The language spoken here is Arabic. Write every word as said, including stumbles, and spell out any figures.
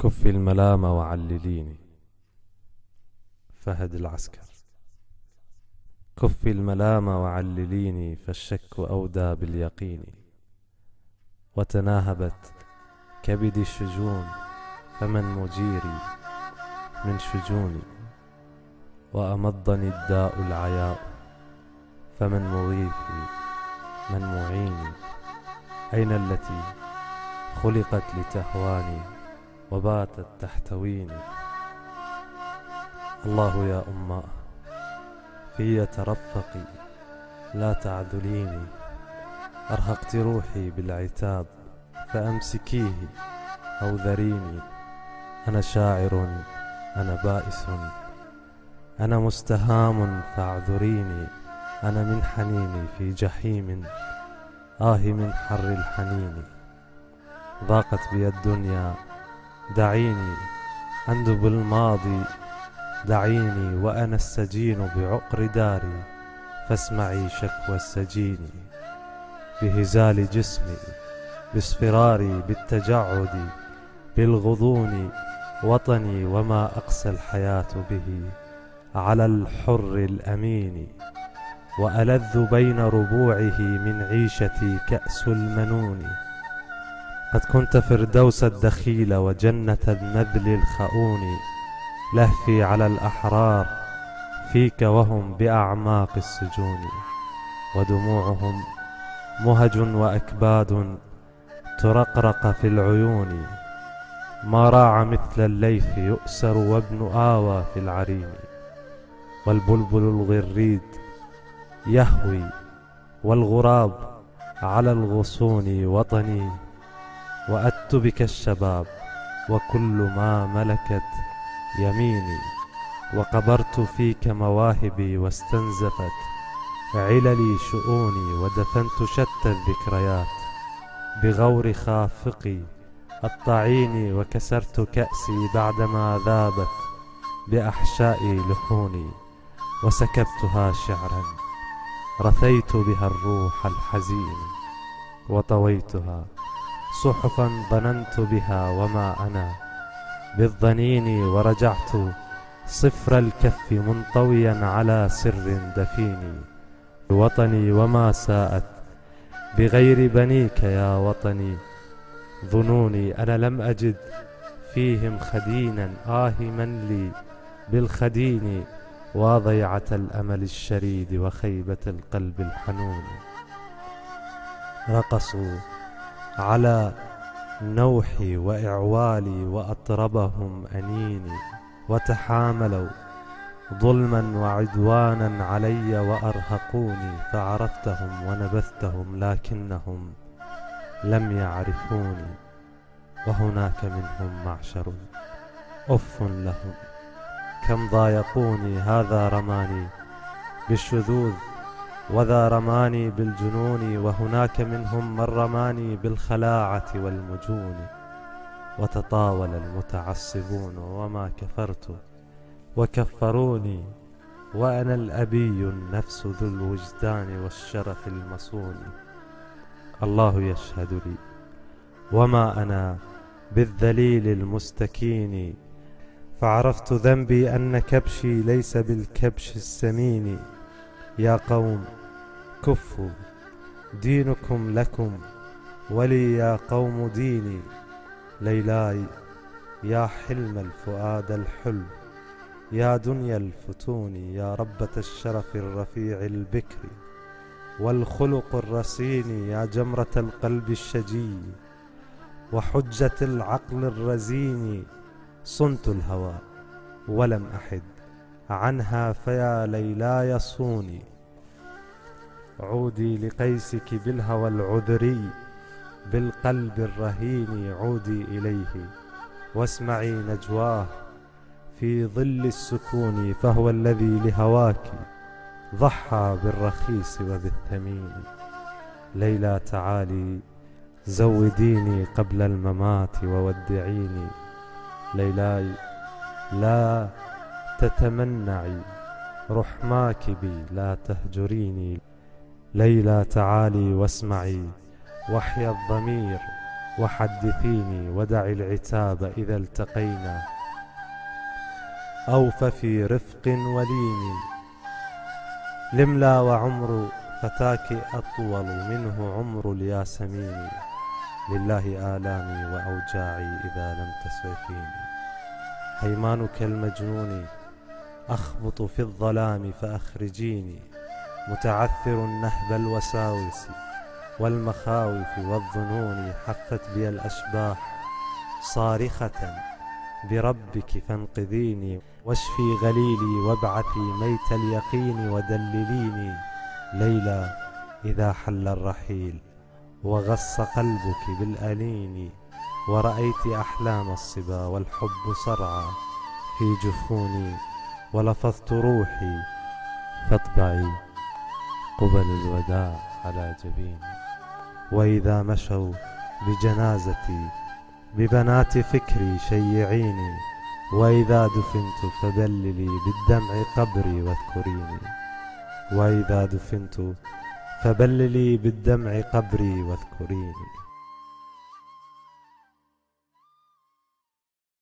كفي الملام وعلليني. فهد العسكر. كفي الملام وعلليني، فالشك أودى باليقين. وتناهبت كبدي الشجون، فمن مجيري من شجوني؟ وأمضني الداء العياء، فمن مغيثي من معيني؟ أين التي خلقت لتهواني وباتت تحتويني؟ الله يا أماه في ترفقي لا تعذليني. أرهقت روحي بالعتاب فأمسكيه أو ذريني. أنا شاعر، أنا بائس، أنا مستهام فاعذريني. أنا من حنيني في جحيم، آه من حر الحنين. ضاقت بي الدنيا دعيني، أندب الماضي دعيني. وأنا السجين بعقر داري، فاسمعي شكوى السجين. بهزال جسمي، باصفراري، بالتجعد، بالغضون، وطني وما أقسى الحياة به على الحر الأمين. وألذ بين ربوعه من عيشتي كأس المنون. قد كنت فردوس الدخيل وجنة النذل الخؤون. لهفي على الأحرار فيك وهم بأعماق السجون. ودموعهم مهج وأكباد ترقرق في العيون. ما راع مثل الليث يؤسر وابن آوى في العرين. والبلبل الغريد يهوي والغراب على الغصون. وطني وأت بك الشباب وكل ما ملكت يميني. وقبرت فيك مواهبي واستنزفت عللي شؤوني. ودفنت شتى الذكريات بغور خافقي الطعين. وكسرت كأسي بعدما ذابت بأحشائي لحوني. وسكبتها شعرا رثيت بها الروح الحزين. وطويتها صحفا ظننت بها وما أنا بالظنين. ورجعت صفر الكف منطويا على سر دفيني. وطني وما ساءت بغير بنيك يا وطني ظنوني. أنا لم أجد فيهم خدينا، آه من لي بالخدين. وضيعة الأمل الشريد وخيبة القلب الحنون. رقصوا على نوحي وإعوالي وأطربهم أنيني. وتحاملوا ظلما وعدوانا علي وأرهقوني. فعرفتهم ونبذتهم لكنهم لم يعرفوني. وهناك منهم معشر أف لهم كم ضايقوني. هذا رماني بالشذوذ وذا رماني بالجنون. وهناك منهم من رماني بالخلاعة والمجون. وتطاول المتعصبون وما كفرت وكفروني. وأنا الأبي النفس ذو الوجدان والشرف المصون. الله يشهد لي وما أنا بالذليل المستكين. فعرفت ذنبي أن كبشي ليس بالكبش السمين. يا قوم كفوا، دينكم لكم ولي يا قوم ديني. ليلاي يا حلم الفؤاد الحلو، يا دنيا الفتون. يا ربة الشرف الرفيع البكر والخلق الرصين. يا جمرة القلب الشجي وحجة العقل الرزين. صنت الهوى ولم أحد عنها، فيا ليلاي صوني. عودي لقيسك بالهوى العذري بالقلب الرهين. عودي إليه واسمعي نجواه في ظل السكون. فهو الذي لهواك ضحى بالرخيص وبالثمين. ليلى تعالي زوديني قبل الممات وودعيني. ليلاي لا تتمنعي رحماك بي لا تهجريني. ليلى تعالي واسمعي وحي الضمير وحدثيني ودعي العتاب إذا التقينا، أو ففي رفق ولين. لملا وعمر فتاك أطول منه عمر الياسمين، لله آلامي وأوجاعي إذا لم تسعفيني. هيمانك المجنون أخبط في الظلام فأخرجيني، متعثر نهب الوساوس والمخاوف والظنون. حفت بي الأشباح صارخة بربك فانقذيني، واشفي غليلي وابعثي ميت اليقين ودلليني. ليلى إذا حل الرحيل وغص قلبك بالأنين، ورأيت أحلام الصبا والحب صرعى في جفوني، ولفظت روحي فاطبعي قبل الوداع على جبيني. وإذا مشوا بجنازتي ببنات فكري شيعيني، وإذا دفنت فبللي بالدمع قبري واذكريني. وإذا دفنت فبللي بالدمع قبري واذكريني.